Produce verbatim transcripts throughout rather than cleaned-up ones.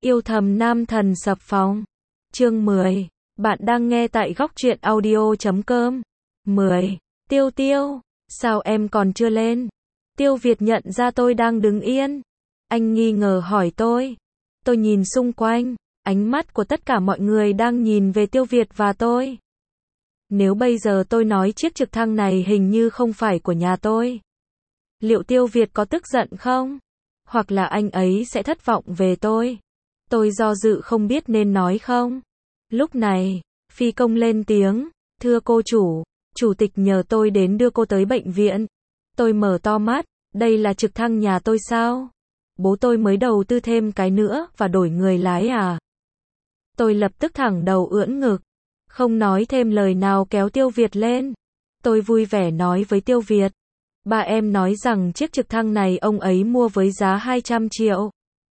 Yêu thầm nam thần sập phòng. Chương mười. Bạn đang nghe tại góc truyện audio chấm com. mười. Tiêu Tiêu, sao em còn chưa lên? Tiêu Việt nhận ra tôi đang đứng yên. Anh nghi ngờ hỏi tôi. Tôi nhìn xung quanh, ánh mắt của tất cả mọi người đang nhìn về Tiêu Việt và tôi. Nếu bây giờ tôi nói chiếc trực thăng này hình như không phải của nhà tôi, liệu Tiêu Việt có tức giận không? Hoặc là anh ấy sẽ thất vọng về tôi? Tôi do dự không biết nên nói không. Lúc này, phi công lên tiếng, thưa cô chủ, chủ tịch nhờ tôi đến đưa cô tới bệnh viện. Tôi mở to mắt, đây là trực thăng nhà tôi sao? Bố tôi mới đầu tư thêm cái nữa và đổi người lái à? Tôi lập tức thẳng đầu ưỡn ngực, không nói thêm lời nào kéo Tiêu Việt lên. Tôi vui vẻ nói với Tiêu Việt, ba em nói rằng chiếc trực thăng này ông ấy mua với giá hai trăm triệu.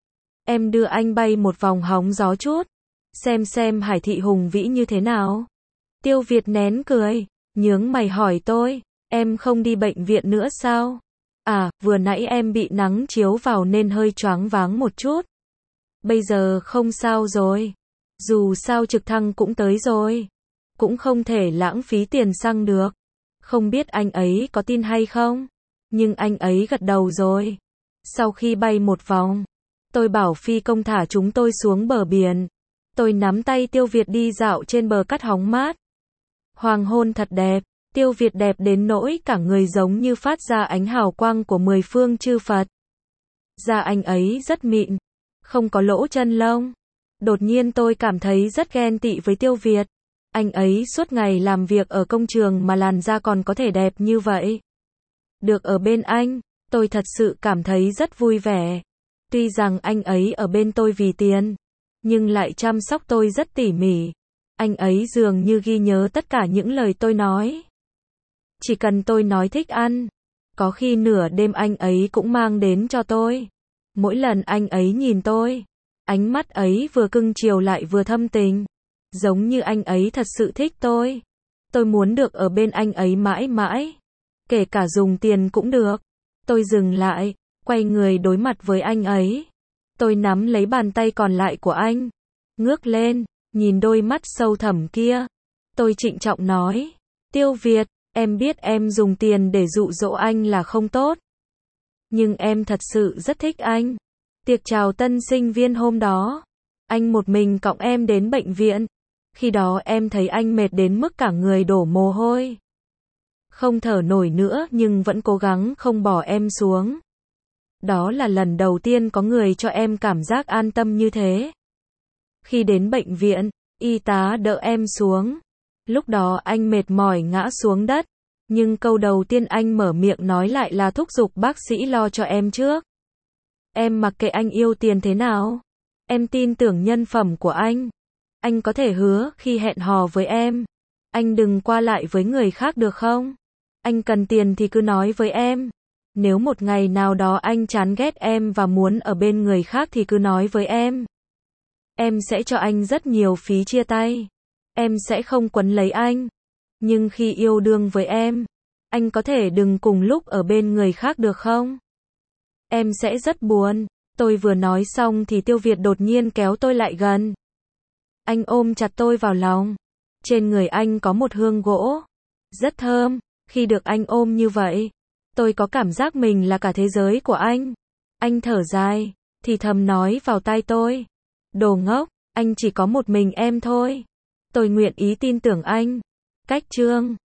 Em đưa anh bay một vòng hóng gió chút, xem xem hải thị hùng vĩ như thế nào. Tiêu Việt nén cười, nhướng mày hỏi tôi, em không đi bệnh viện nữa sao? À, vừa nãy em bị nắng chiếu vào nên hơi choáng váng một chút. Bây giờ không sao rồi. Dù sao trực thăng cũng tới rồi. Cũng không thể lãng phí tiền xăng được. Không biết anh ấy có tin hay không? Nhưng anh ấy gật đầu rồi. Sau khi bay một vòng, tôi bảo phi công thả chúng tôi xuống bờ biển. Tôi nắm tay Tiêu Việt đi dạo trên bờ cát hóng mát. Hoàng hôn thật đẹp. Tiêu Việt đẹp đến nỗi cả người giống như phát ra ánh hào quang của mười phương chư Phật. Da anh ấy rất mịn, không có lỗ chân lông. Đột nhiên tôi cảm thấy rất ghen tị với Tiêu Việt. Anh ấy suốt ngày làm việc ở công trường mà làn da còn có thể đẹp như vậy. Được ở bên anh, tôi thật sự cảm thấy rất vui vẻ. Tuy rằng anh ấy ở bên tôi vì tiền, nhưng lại chăm sóc tôi rất tỉ mỉ. Anh ấy dường như ghi nhớ tất cả những lời tôi nói. Chỉ cần tôi nói thích ăn, có khi nửa đêm anh ấy cũng mang đến cho tôi. Mỗi lần anh ấy nhìn tôi, ánh mắt ấy vừa cưng chiều lại vừa thâm tình. Giống như anh ấy thật sự thích tôi. Tôi muốn được ở bên anh ấy mãi mãi. Kể cả dùng tiền cũng được. Tôi dừng lại, quay người đối mặt với anh ấy. Tôi nắm lấy bàn tay còn lại của anh. Ngước lên, nhìn đôi mắt sâu thẳm kia. Tôi trịnh trọng nói, Tiêu Việt, em biết em dùng tiền để dụ dỗ anh là không tốt. Nhưng em thật sự rất thích anh. Tiệc chào tân sinh viên hôm đó, anh một mình cõng em đến bệnh viện. Khi đó em thấy anh mệt đến mức cả người đổ mồ hôi. Không thở nổi nữa nhưng vẫn cố gắng không bỏ em xuống. Đó là lần đầu tiên có người cho em cảm giác an tâm như thế. Khi đến bệnh viện, y tá đỡ em xuống. Lúc đó anh mệt mỏi ngã xuống đất. Nhưng câu đầu tiên anh mở miệng nói lại là thúc giục bác sĩ lo cho em trước. Em mặc kệ anh yêu tiền thế nào. Em tin tưởng nhân phẩm của anh. Anh có thể hứa khi hẹn hò với em, anh đừng qua lại với người khác được không? Anh cần tiền thì cứ nói với em. Nếu một ngày nào đó anh chán ghét em và muốn ở bên người khác thì cứ nói với em. Em sẽ cho anh rất nhiều phí chia tay. Em sẽ không quấn lấy anh. Nhưng khi yêu đương với em, anh có thể đừng cùng lúc ở bên người khác được không? Em sẽ rất buồn. Tôi vừa nói xong thì Tiêu Việt đột nhiên kéo tôi lại gần. Anh ôm chặt tôi vào lòng. Trên người anh có một hương gỗ. Rất thơm. Khi được anh ôm như vậy, tôi có cảm giác mình là cả thế giới của anh. Anh thở dài, thì thầm nói vào tai tôi. Đồ ngốc, anh chỉ có một mình em thôi. Tôi nguyện ý tin tưởng anh. Cách chương